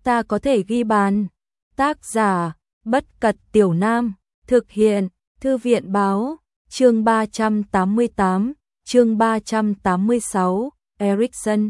ta có thể ghi bàn. Tác giả, Bất Cật Tiểu Nam, thực hiện, Thư viện báo, chương 388, chương 386, Eriksen.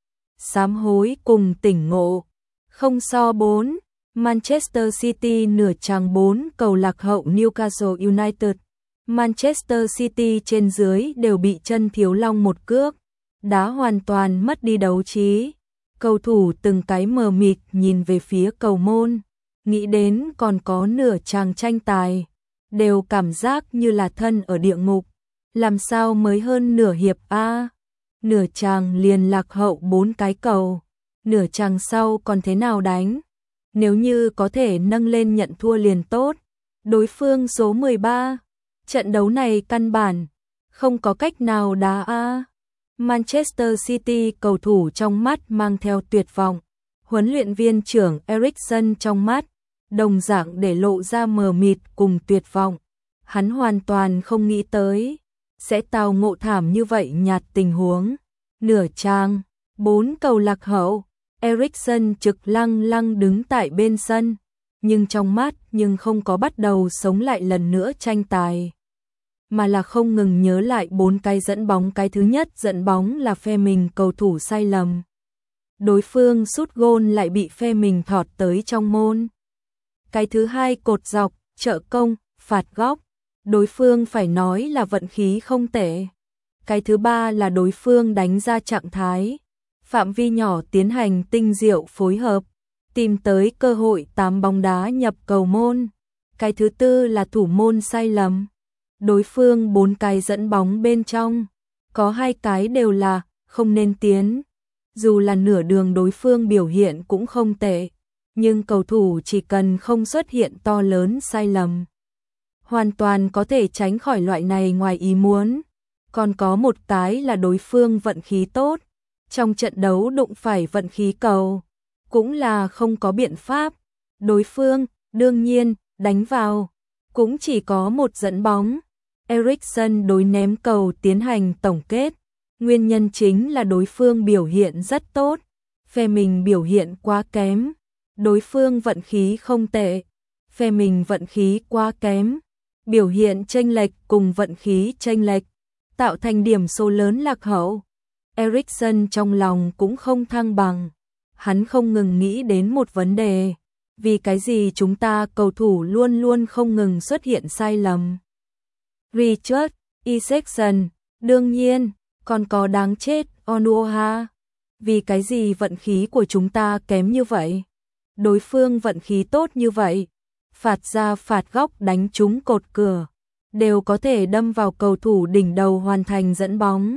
Sám hối cùng tỉnh ngộ. Không so 4, Manchester City nửa chặng 4 cầu lạc hậu Newcastle United. Manchester City trên dưới đều bị chân Thiếu Long một cước, đá hoàn toàn mất đi đấu trí. Cầu thủ từng cái mờ mịt nhìn về phía cầu môn, nghĩ đến còn có nửa chàng tranh tài, đều cảm giác như là thân ở địa ngục. Làm sao mới hơn nửa hiệp a? Nửa chàng liền lạc hậu 4 cái cầu, nửa chàng sau còn thế nào đánh? Nếu như có thể nâng lên nhận thua liền tốt. Đối phương số 13, trận đấu này căn bản không có cách nào đá a. Manchester City cầu thủ trong mắt mang theo tuyệt vọng, huấn luyện viên trưởng Eriksen trong mắt đồng dạng để lộ ra mờ mịt cùng tuyệt vọng. Hắn hoàn toàn không nghĩ tới sẽ tao ngộ thảm như vậy nhạt tình huống. Nửa trang, 4 cầu lạc hậu, Eriksen trực lăng lăng đứng tại bên sân, nhưng trong mắt nhưng không có bắt đầu sống lại lần nữa tranh tài, mà là không ngừng nhớ lại 4 cái dẫn bóng. Cái thứ nhất dẫn bóng là phe mình cầu thủ sai lầm, đối phương sút gôn lại bị phe mình thọt tới trong môn. Cái thứ hai cột dọc, trợ công, phạt góc, đối phương phải nói là vận khí không tệ. Cái thứ ba là đối phương đánh ra trạng thái, phạm vi nhỏ tiến hành tinh diệu phối hợp, tìm tới cơ hội 8 bóng đá nhập cầu môn. Cái thứ tư là thủ môn sai lầm. Đối phương 4 cái dẫn bóng bên trong, có 2 cái đều là không nên tiến. Dù là nửa đường đối phương biểu hiện cũng không tệ, nhưng cầu thủ chỉ cần không xuất hiện to lớn sai lầm, hoàn toàn có thể tránh khỏi loại này ngoài ý muốn. Còn có một cái là đối phương vận khí tốt, trong trận đấu đụng phải vận khí cầu, cũng là không có biện pháp. Đối phương, đương nhiên, đánh vào, cũng chỉ có một dẫn bóng. Eriksen đối ném cầu tiến hành tổng kết, nguyên nhân chính là đối phương biểu hiện rất tốt, phe mình biểu hiện quá kém. Đối phương vận khí không tệ, phe mình vận khí quá kém. Biểu hiện chênh lệch cùng vận khí chênh lệch, tạo thành điểm số lớn lạc hậu. Eriksen trong lòng cũng không thăng bằng, hắn không ngừng nghĩ đến một vấn đề, vì cái gì chúng ta cầu thủ luôn luôn không ngừng xuất hiện sai lầm. Richard, Eriksen, đương nhiên, còn có đáng chết Onuoha, vì cái gì vận khí của chúng ta kém như vậy? Đối phương vận khí tốt như vậy, phạt ra phạt góc đánh trúng cột cửa, đều có thể đâm vào cầu thủ đỉnh đầu hoàn thành dẫn bóng.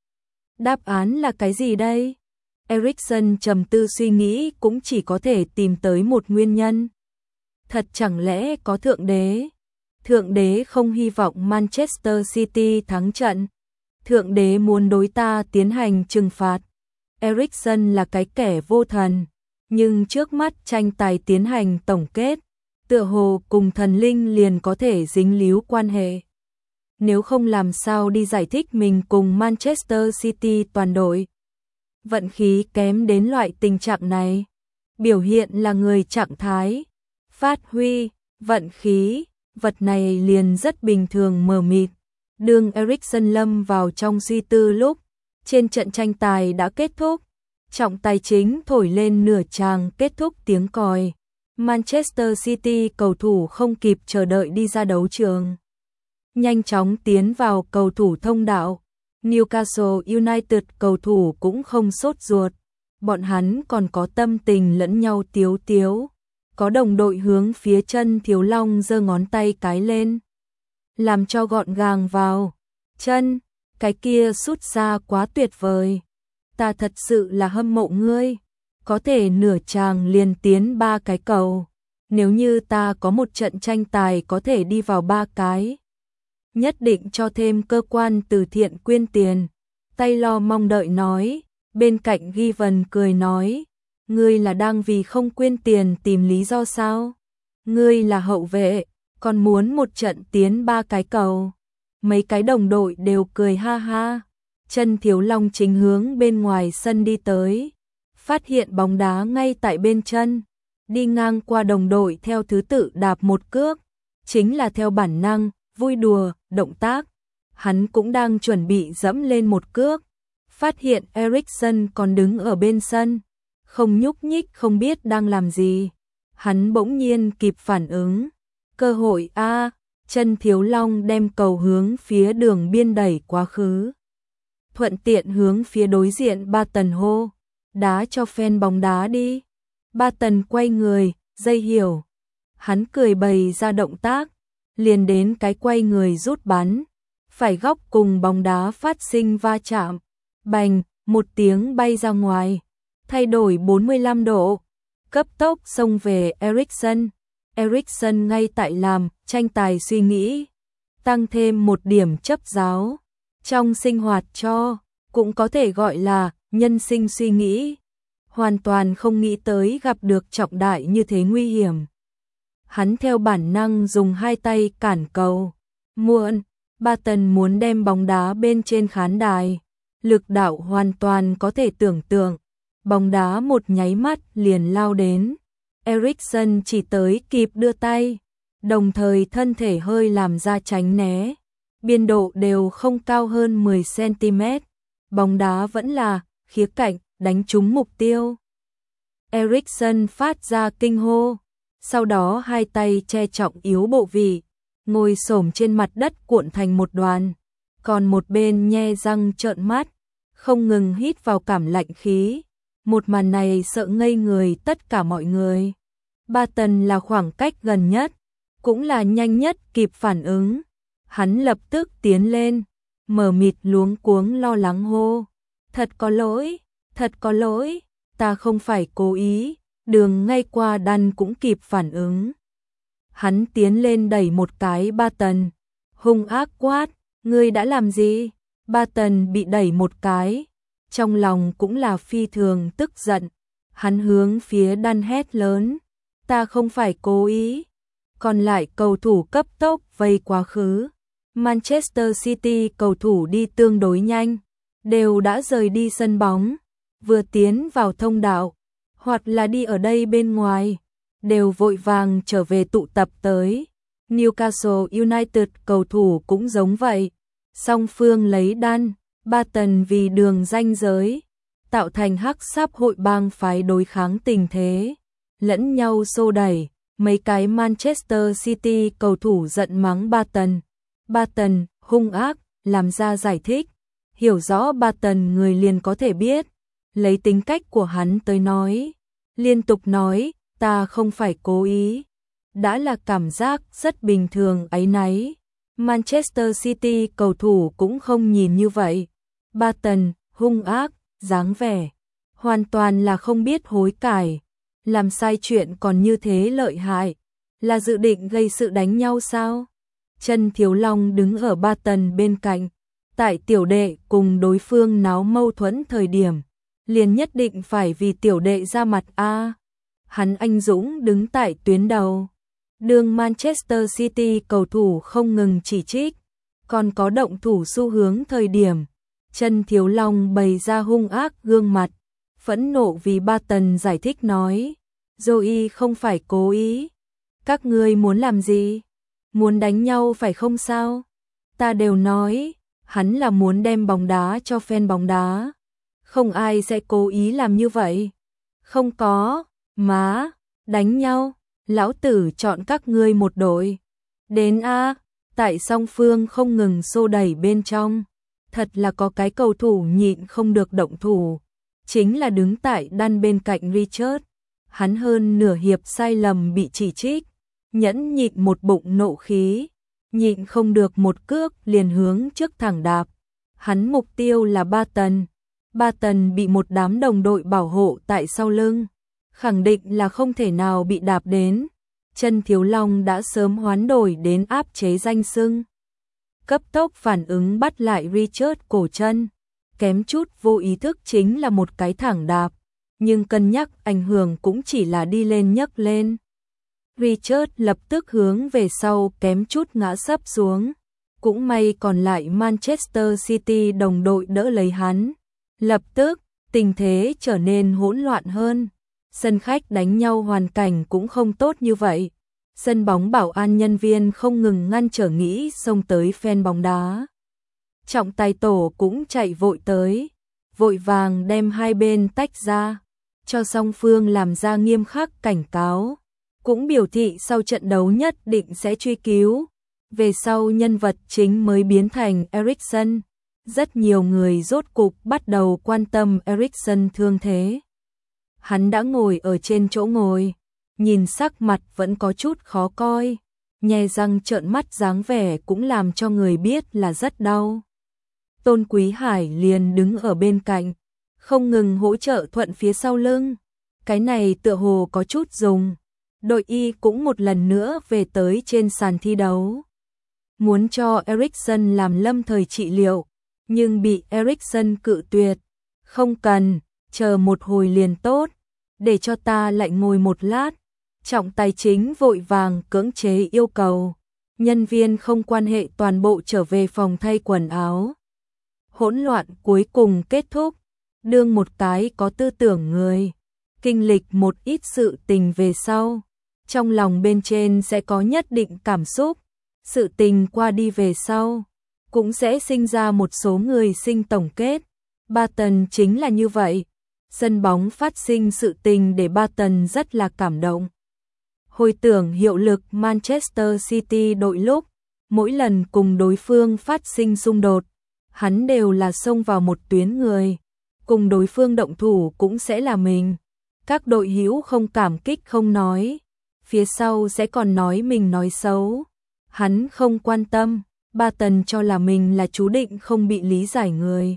Đáp án là cái gì đây? Eriksen trầm tư suy nghĩ cũng chỉ có thể tìm tới một nguyên nhân. Thật chẳng lẽ có Thượng Đế? Thượng Đế không hy vọng Manchester City thắng trận. Thượng Đế muốn đối ta tiến hành trừng phạt. Eriksen là cái kẻ vô thần, nhưng trước mắt tranh tài tiến hành tổng kết, tựa hồ cùng thần linh liền có thể dính líu quan hệ. Nếu không làm sao đi giải thích mình cùng Manchester City toàn đội vận khí kém đến loại tình trạng này. Biểu hiện là người trạng thái, phát huy, vận khí, vật này liền rất bình thường mờ mịt. Đương Eriksen lâm vào trong suy tư lúc trên trận tranh tài đã kết thúc, trọng tài chính thổi lên nửa chàng kết thúc tiếng còi. Manchester City cầu thủ không kịp chờ đợi đi ra đấu trường, nhanh chóng tiến vào cầu thủ thông đạo. Newcastle United cầu thủ cũng không sốt ruột, bọn hắn còn có tâm tình lẫn nhau tiếu tiếu. Có đồng đội hướng phía chân Thiếu Long giơ ngón tay cái lên, làm cho gọn gàng vào chân. Cái kia sút xa quá tuyệt vời, ta thật sự là hâm mộ ngươi, có thể nửa chàng liền tiến 3 cái cầu. Nếu như ta có một trận tranh tài có thể đi vào 3 cái, nhất định cho thêm cơ quan từ thiện quyên tiền. Taylor mong đợi nói. Bên cạnh Given cười nói, ngươi là đang vì không quyên tiền tìm lý do sao? Ngươi là hậu vệ, còn muốn một trận tiến 3 cái cầu. Mấy cái đồng đội đều cười ha ha. Chân Thiếu Long chính hướng bên ngoài sân đi tới. phát hiện bóng đá ngay tại bên chân, đi ngang qua đồng đội theo thứ tự đạp một cước, chính là theo bản năng, vui đùa, động tác. Hắn cũng đang chuẩn bị dẫm lên một cước, phát hiện Eriksen còn đứng ở bên sân, không nhúc nhích không biết đang làm gì. Hắn bỗng nhiên kịp phản ứng, cơ hội a, Chân Thiếu Long đem cầu hướng phía đường biên đẩy quá khứ. Thuận tiện hướng phía đối diện Barton hô, đá cho fan bóng đá đi. Barton quay người, dây hiểu. Hắn cười bày ra động tác, liền đến cái quay người rút bắn. Phải góc cùng bóng đá phát sinh va chạm. Bành, một tiếng bay ra ngoài. Thay đổi 45 độ. Cấp tốc xông về Eriksen. Eriksen ngay tại làm, tranh tài suy nghĩ. Tăng thêm một điểm chấp giáo. Trong sinh hoạt cho, cũng có thể gọi là nhân sinh suy nghĩ. Hoàn toàn không nghĩ tới gặp được trọng đại như thế nguy hiểm. Hắn theo bản năng dùng hai tay cản cầu. Muộn, Barton muốn đem bóng đá bên trên khán đài. Lực đạo hoàn toàn có thể tưởng tượng. Bóng đá một nháy mắt liền lao đến. Eriksen chỉ tới kịp đưa tay, đồng thời thân thể hơi làm ra tránh né. Biên độ đều không cao hơn 10 cm. Bóng đá vẫn là khía cạnh đánh trúng mục tiêu. Eriksen phát ra kinh hô, sau đó hai tay che trọng yếu bộ vị, ngồi xổm trên mặt đất cuộn thành một đoàn, còn một bên nhe răng trợn mắt, không ngừng hít vào cảm lạnh khí. Một màn này sợ ngây người tất cả mọi người. Barton là khoảng cách gần nhất, cũng là nhanh nhất kịp phản ứng. Hắn lập tức tiến lên, mờ mịt luống cuống lo lắng hô. Thật có lỗi, ta không phải cố ý. Đường ngay qua đăn cũng kịp phản ứng. Hắn tiến lên đẩy một cái Barton, hung ác quát, ngươi đã làm gì? Barton bị đẩy một cái, trong lòng cũng là phi thường tức giận. Hắn hướng phía đăn hét lớn, ta không phải cố ý. Còn lại cầu thủ cấp tốc vây quá khứ. Manchester City cầu thủ đi tương đối nhanh, đều đã rời đi sân bóng, vừa tiến vào thông đạo, hoặc là đi ở đây bên ngoài, đều vội vàng trở về tụ tập tới. Newcastle United cầu thủ cũng giống vậy, song phương lấy đan, Barton vì đường ranh giới, tạo thành hắc sáp hội bang phái đối kháng tình thế, lẫn nhau xô đẩy. Mấy cái Manchester City cầu thủ giận mắng Barton. Barton hung ác làm ra giải thích, hiểu rõ Barton người liền có thể biết, lấy tính cách của hắn tới nói, liên tục nói ta không phải cố ý, đã là cảm giác rất bình thường áy náy. Manchester City cầu thủ cũng không nhìn như vậy. Barton hung ác, dáng vẻ hoàn toàn là không biết hối cải, làm sai chuyện còn như thế lợi hại, là dự định gây sự đánh nhau sao? Chân Thiếu Long đứng ở Barton bên cạnh, tại tiểu đệ cùng đối phương náo mâu thuẫn thời điểm, liền nhất định phải vì tiểu đệ ra mặt a. Hắn anh dũng đứng tại tuyến đầu. Đường Manchester City cầu thủ không ngừng chỉ trích, còn có động thủ xu hướng thời điểm, Chân Thiếu Long bày ra hung ác gương mặt, phẫn nộ vì Barton giải thích nói, Joey không phải cố ý. Các ngươi muốn làm gì? Muốn đánh nhau phải không sao? Ta đều nói, hắn là muốn đem bóng đá cho fan bóng đá. Không ai sẽ cố ý làm như vậy. Không có, má, đánh nhau, lão tử chọn các ngươi một đội. Đến a, tại song phương không ngừng xô đẩy bên trong. Thật là có cái cầu thủ nhịn không được động thủ. Chính là đứng tại đan bên cạnh Richard. Hắn hơn nửa hiệp sai lầm bị chỉ trích, nhẫn nhịn một bụng nộ khí, nhịn không được một cước liền hướng trước thẳng đạp. Hắn mục tiêu là Barton. Barton bị một đám đồng đội bảo hộ tại sau lưng, khẳng định là không thể nào bị đạp đến. Chân Thiếu Long đã sớm hoán đổi đến áp chế danh xưng. Cấp tốc phản ứng bắt lại Richard cổ chân, kém chút vô ý thức chính là một cái thẳng đạp, nhưng cân nhắc ảnh hưởng cũng chỉ là đi lên nhấc lên. Richard lập tức hướng về sau kém chút ngã sấp xuống. Cũng may còn lại Manchester City đồng đội đỡ lấy hắn. Lập tức, tình thế trở nên hỗn loạn hơn. Sân khách đánh nhau hoàn cảnh cũng không tốt như vậy. Sân bóng bảo an nhân viên không ngừng ngăn trở nghĩ xông tới fan bóng đá. Trọng tài tổ cũng chạy vội tới, vội vàng đem hai bên tách ra, cho song phương làm ra nghiêm khắc cảnh cáo, cũng biểu thị sau trận đấu nhất định sẽ truy cứu. Về sau nhân vật chính mới biến thành Eriksen, rất nhiều người rốt cục bắt đầu quan tâm Eriksen thương thế. Hắn đã ngồi ở trên chỗ ngồi, nhìn sắc mặt vẫn có chút khó coi, nhe răng trợn mắt dáng vẻ cũng làm cho người biết là rất đau. Tôn Quý Hải liền đứng ở bên cạnh, không ngừng hỗ trợ thuận phía sau lưng. Cái này tựa hồ có chút dùng. Đội Y cũng một lần nữa về tới trên sàn thi đấu. Muốn cho Eriksen làm lâm thời trị liệu, nhưng bị Eriksen cự tuyệt. Không cần, chờ một hồi liền tốt, để cho ta lại ngồi một lát. Trọng tài chính vội vàng cưỡng chế yêu cầu. Nhân viên không quan hệ toàn bộ trở về phòng thay quần áo. Hỗn loạn cuối cùng kết thúc. Đương một cái có tư tưởng người, kinh lịch một ít sự tình về sau, trong lòng bên trên sẽ có nhất định cảm xúc. Sự tình qua đi về sau, cũng sẽ sinh ra một số người sinh tổng kết. Barton chính là như vậy. Sân bóng phát sinh sự tình để Barton rất là cảm động. Hồi tưởng hiệu lực Manchester City đội lúc, mỗi lần cùng đối phương phát sinh xung đột, hắn đều là xông vào một tuyến người, cùng đối phương động thủ cũng sẽ là mình. Các đội hữu không cảm kích không nói, phía sau sẽ còn nói mình nói xấu. Hắn không quan tâm, Barton cho là mình là chú định không bị lý giải người.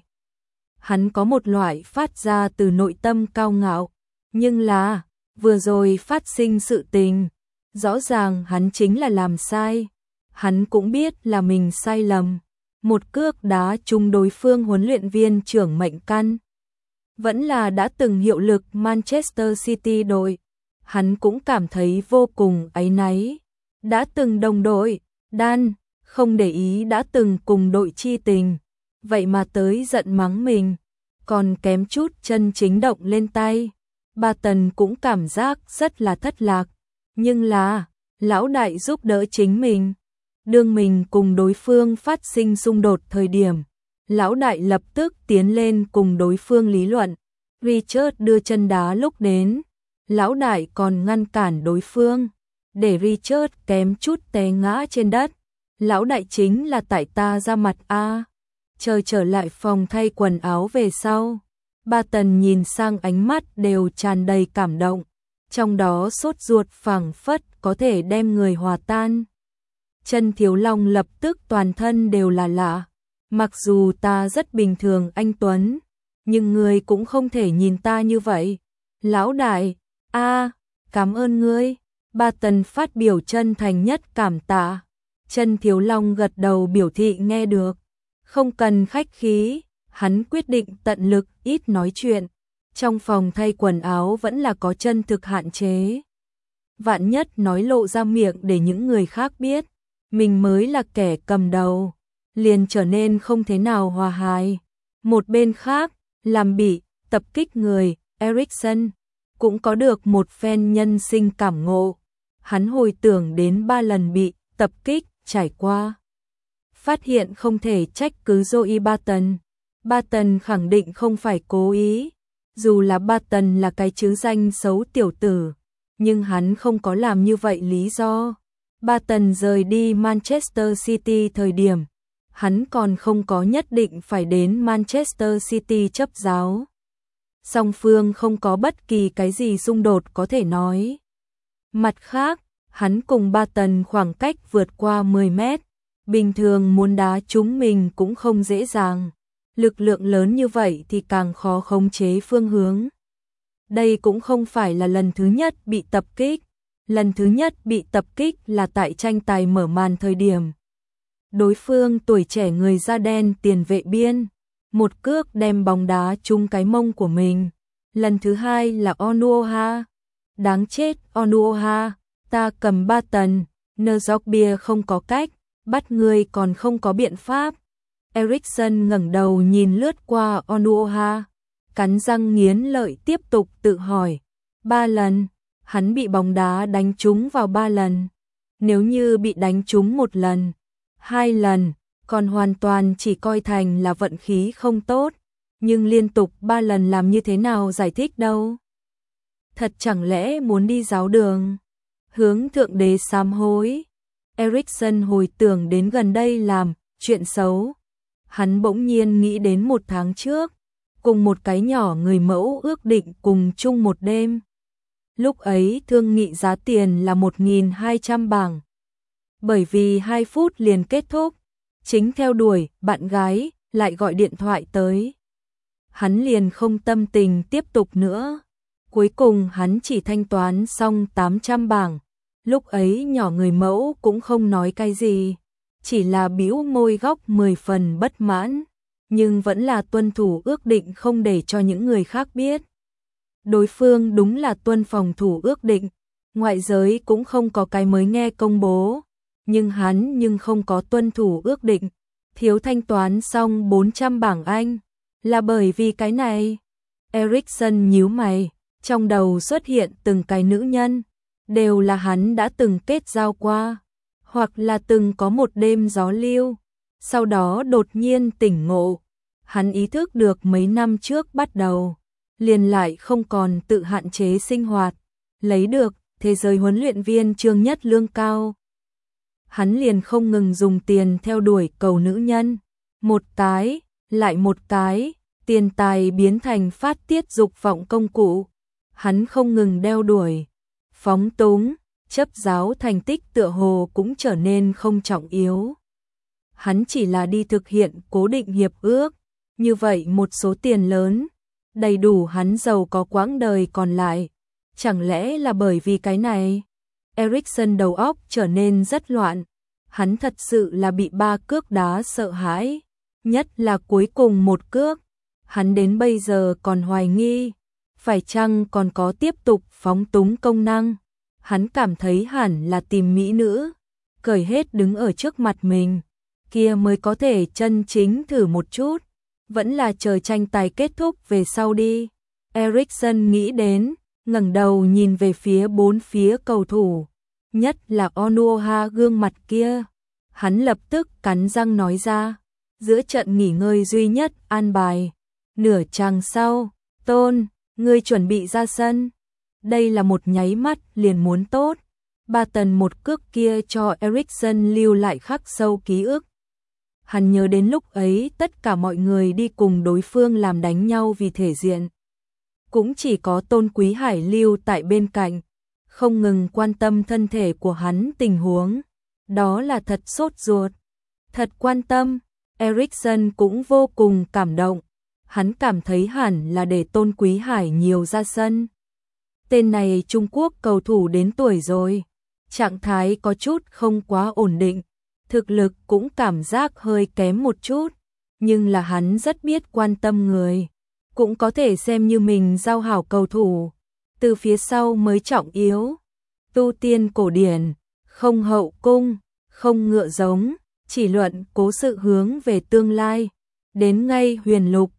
Hắn có một loại phát ra từ nội tâm cao ngạo, nhưng là, vừa rồi phát sinh sự tình, rõ ràng hắn chính là làm sai. Hắn cũng biết là mình sai lầm. Một cước đá trúng đối phương huấn luyện viên trưởng Mệnh Căn. Vẫn là đã từng hiệu lực Manchester City đội. Hắn cũng cảm thấy vô cùng áy náy. Đã từng đồng đội, Dan, không để ý đã từng cùng đội chi tình. Vậy mà tới giận mắng mình, còn kém chút chân chính động lên tay. Barton cũng cảm giác rất là thất lạc. Nhưng là, lão đại giúp đỡ chính mình. Đương mình cùng đối phương phát sinh xung đột thời điểm, lão đại lập tức tiến lên cùng đối phương lý luận. Richard đưa chân đá lúc đến, lão đại còn ngăn cản đối phương, để Richard kém chút té ngã trên đất. Lão đại chính là tại ta ra mặt a. Chờ trở lại phòng thay quần áo về sau, Barton nhìn sang ánh mắt đều tràn đầy cảm động, trong đó sốt ruột phảng phất có thể đem người hòa tan. Chân Thiếu Long lập tức toàn thân đều là lạ. Mặc dù ta rất bình thường anh Tuấn, nhưng ngươi cũng không thể nhìn ta như vậy. Lão đại, cảm ơn ngươi. Barton phát biểu chân thành nhất cảm tạ. Chân Thiếu Long gật đầu biểu thị nghe được. Không cần khách khí, hắn quyết định tận lực ít nói chuyện. Trong phòng thay quần áo vẫn là có chân thực hạn chế. Vạn nhất nói lộ ra miệng để những người khác biết mình mới là kẻ cầm đầu, liền trở nên không thế nào hòa hài. Một bên khác, làm bị tập kích người, Eriksen cũng có được một phen nhân sinh cảm ngộ. Hắn hồi tưởng đến 3 lần bị tập kích trải qua, phát hiện không thể trách cứ Joey Barton. Barton khẳng định không phải cố ý, dù là Barton là cái chữ danh xấu tiểu tử, nhưng hắn không có làm như vậy lý do. Barton rời đi Manchester City thời điểm, hắn còn không có nhất định phải đến Manchester City chấp giáo. Song phương không có bất kỳ cái gì xung đột có thể nói. Mặt khác, hắn cùng Barton khoảng cách vượt qua 10 mét, bình thường muốn đá trúng mình cũng không dễ dàng. Lực lượng lớn như vậy thì càng khó khống chế phương hướng. Đây cũng không phải là lần thứ nhất bị tập kích. Lần thứ nhất bị tập kích là tại tranh tài mở màn thời điểm. Đối phương tuổi trẻ người da đen tiền vệ biên, một cước đem bóng đá trúng cái mông của mình. Lần thứ hai là Onuoha. Đáng chết Onuoha, ta cầm Barton, Nerzokbia không có cách, bắt người còn không có biện pháp. Eriksen ngẩng đầu nhìn lướt qua Onuoha, cắn răng nghiến lợi tiếp tục tự hỏi. 3 lần, hắn bị bóng đá đánh trúng vào 3 lần. Nếu như bị đánh trúng 1 lần, 2 lần, còn hoàn toàn chỉ coi thành là vận khí không tốt. Nhưng liên tục 3 lần làm như thế nào giải thích đâu? Thật chẳng lẽ muốn đi giáo đường? Hướng Thượng Đế sám hối. Erikson hồi tưởng đến gần đây làm chuyện xấu. Hắn bỗng nhiên nghĩ đến 1 tháng trước, cùng một cái nhỏ người mẫu ước định cùng chung một đêm. Lúc ấy thương nghị giá tiền là 1.200 bảng. Bởi vì 2 phút liền kết thúc, chính theo đuổi, bạn gái lại gọi điện thoại tới. Hắn liền không tâm tình tiếp tục nữa. Cuối cùng hắn chỉ thanh toán xong 800 bảng. Lúc ấy nhỏ người mẫu cũng không nói cái gì, chỉ là bĩu môi góc 10 phần bất mãn, nhưng vẫn là tuân thủ ước định không để cho những người khác biết. Đối phương đúng là tuân phòng thủ ước định, ngoại giới cũng không có cái mới nghe công bố, nhưng hắn không có tuân thủ ước định, thiếu thanh toán xong 400 bảng Anh, là bởi vì cái này. Erikson nhíu mày, trong đầu xuất hiện từng cái nữ nhân, đều là hắn đã từng kết giao qua, hoặc là từng có một đêm gió lưu, sau đó đột nhiên tỉnh ngộ. Hắn ý thức được mấy năm trước bắt đầu, liền lại không còn tự hạn chế sinh hoạt, lấy được thế giới huấn luyện viên Trương Nhất lương cao. Hắn liền không ngừng dùng tiền theo đuổi cầu nữ nhân, một cái, lại một cái, tiền tài biến thành phát tiết dục vọng công cụ. Hắn không ngừng đeo đuổi, phóng túng, chấp giáo thành tích tựa hồ cũng trở nên không trọng yếu. Hắn chỉ là đi thực hiện cố định hiệp ước, như vậy một số tiền lớn, đầy đủ hắn giàu có quãng đời còn lại. Chẳng lẽ là bởi vì cái này? Erikson đầu óc trở nên rất loạn, hắn thật sự là bị 3 cước đá sợ hãi, nhất là cuối cùng một cước, hắn đến bây giờ còn hoài nghi, phải chăng còn có tiếp tục phóng túng công năng. Hắn cảm thấy hẳn là tìm mỹ nữ, cởi hết đứng ở trước mặt mình, kia mới có thể chân chính thử một chút, vẫn là chờ tranh tài kết thúc về sau đi. Erikson nghĩ đến, ngẩng đầu nhìn về phía 4 phía cầu thủ, nhất là Onuoha gương mặt kia. Hắn lập tức cắn răng nói ra, giữa trận nghỉ ngơi duy nhất an bài, nửa chàng sau, Tôn, ngươi chuẩn bị ra sân. Đây là một nháy mắt liền muốn tốt. 3 tần một cước kia cho Erikson lưu lại khắc sâu ký ức. Hắn nhớ đến lúc ấy tất cả mọi người đi cùng đối phương làm đánh nhau vì thể diện. Cũng chỉ có Tôn Quý Hải lưu tại bên cạnh, không ngừng quan tâm thân thể của hắn tình huống. Đó là thật sốt ruột, thật quan tâm. Erikson cũng vô cùng cảm động. Hắn cảm thấy hẳn là để Tôn Quý Hải nhiều ra sân. Tên này Trung Quốc cầu thủ đến tuổi rồi, trạng thái có chút không quá ổn định, thực lực cũng cảm giác hơi kém một chút, nhưng là hắn rất biết quan tâm người, cũng có thể xem như mình giao hảo cầu thủ, từ phía sau mới trọng yếu. Tu tiên cổ điển, không hậu cung, không ngựa giống, chỉ luận cố sự hướng về tương lai, đến ngay huyền lục,